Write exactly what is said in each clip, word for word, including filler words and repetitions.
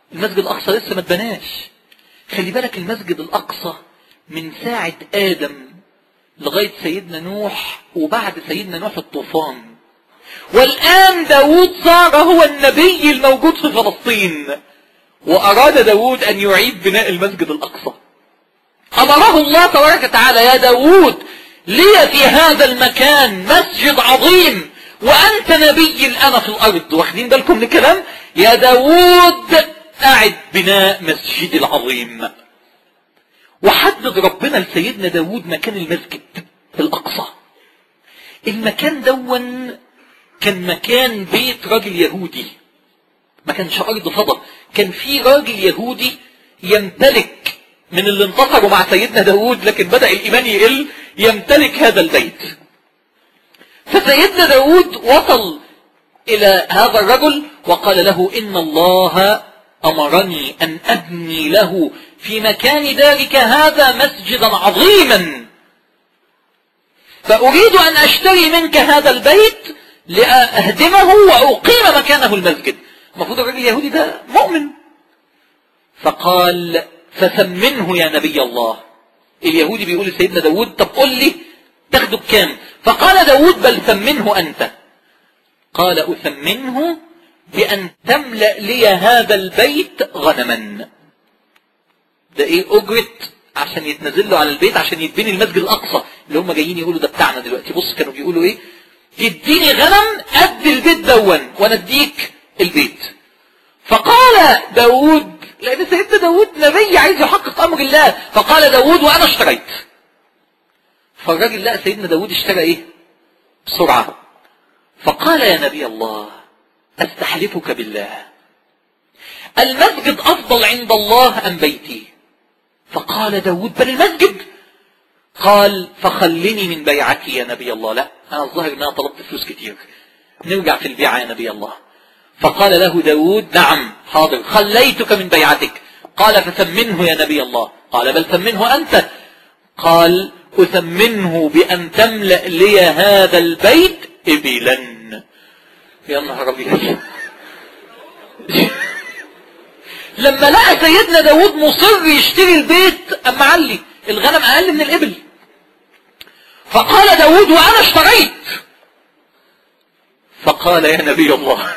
المسجد الأقصى لسه ما اتبناش. خلي بالك المسجد الأقصى من ساعة آدم لغاية سيدنا نوح، وبعد سيدنا نوح الطوفان. والآن داود صار هو النبي الموجود في فلسطين، وأراد داود أن يعيد بناء المسجد الأقصى. أمره الله تبارك وتعالى: يا داود لي في هذا المكان مسجد عظيم وأنت نبي الآن في الأرض. واخدين بالكم من الكلام؟ يا داود أعد بناء مسجد العظيم. وحدد ربنا لسيدنا داود مكان المسجد الأقصى. المكان دون كان مكان بيت راجل يهودي، ما كانش أرض فضاء. كان في راجل يهودي يمتلك من اللي انتصروا مع سيدنا داود، لكن بدأ الإيمان يقل، يمتلك هذا البيت. فسيدنا داود وصل إلى هذا الرجل وقال له: إن الله أمرني أن أبني له في مكان ذلك هذا مسجدا عظيما، فأريد أن أشتري منك هذا البيت لأهدمه وأقيم مكانه المسجد. المفروض الرجل اليهودي ده مؤمن. فقال: فثمنه يا نبي الله. اليهودي بيقول لسيدنا داود: طب قل لي تاخده بكام؟ فقال داود: بل ثمنه أنت. قال: أثمنه بأن تملأ لي هذا البيت غنما. ده ايه أجرة عشان يتنزل له على البيت عشان يتبني المسجد الأقصى اللي هم جايين يقولوا ده بتاعنا دلوقتي. بص كانوا بيقولوا ايه: تديني غنم قد البيت دون وانا اديك البيت. فقال داود، لأن سيدنا داود نبي عايز يحقق أمر الله، فقال داود: وأنا اشتريت. فالراجل لقى سيدنا داود اشترى ايه بسرعة. فقال: يا نبي الله أستحلفك بالله، المسجد أفضل عند الله أم بيتي؟ فقال داود: بل المسجد. قال: فخلني من بيعتي يا نبي الله. لا، أنا الظاهر أن أنا طلبت فلوس كتير، نرجع في البيعة يا نبي الله. فقال له داود: نعم حاضر، خليتك من بيعتك. قال: فثمنه يا نبي الله. قال: بل ثمنه أنت. قال: أثمنه بأن تملأ لي هذا البيت إبلا. يا نهار أبيض. لما لقى سيدنا داود مصر يشتري البيت أما علي الغنم أقل من الإبل. فقال داود: وأنا اشتريت. فقال: يا نبي الله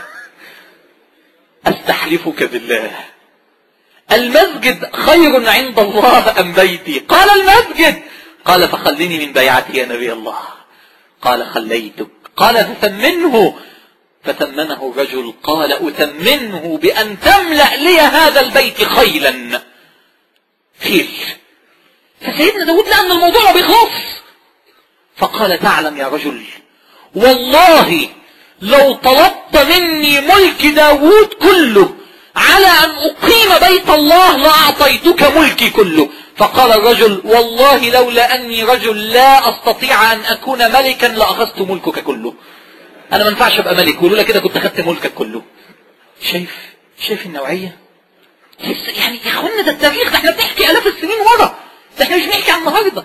أستحلفك بالله، المسجد خير عند الله أم بيتي؟ قال: المسجد. قال: فخلني من بيعتي يا نبي الله. قال: خليتك. قال: فثمنه. فثمنه الرجل. قال: أثمنه بأن تملأ لي هذا البيت خيلا. خيل. فسيدنا داود لأن الموضوع ما بيخلص. فقال: تعلم يا رجل، والله لو طلبت مني ملك داود كله على أن أقيم بيت الله لأعطيتك ملكي كله. فقال الرجل: والله لولا أني رجل لا أستطيع أن أكون ملكا لأخذت ملكك كله. أنا ما ينفعش أبقى ملك، ولولا كده كنت أخذت ملكك كله. شايف شايف النوعية؟ يعني يا أخوانا ده التاريخ، ده احنا بنحكي آلاف السنين ورا، ده احنا مش بنحكي عن النهارده.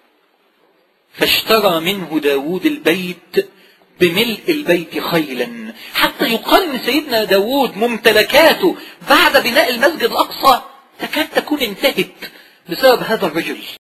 فاشترى منه داود البيت بملء البيت خيلا، حتى يقال ان سيدنا داود ممتلكاته بعد بناء المسجد الأقصى تكاد تكون انتهت بسبب هذا الرجل.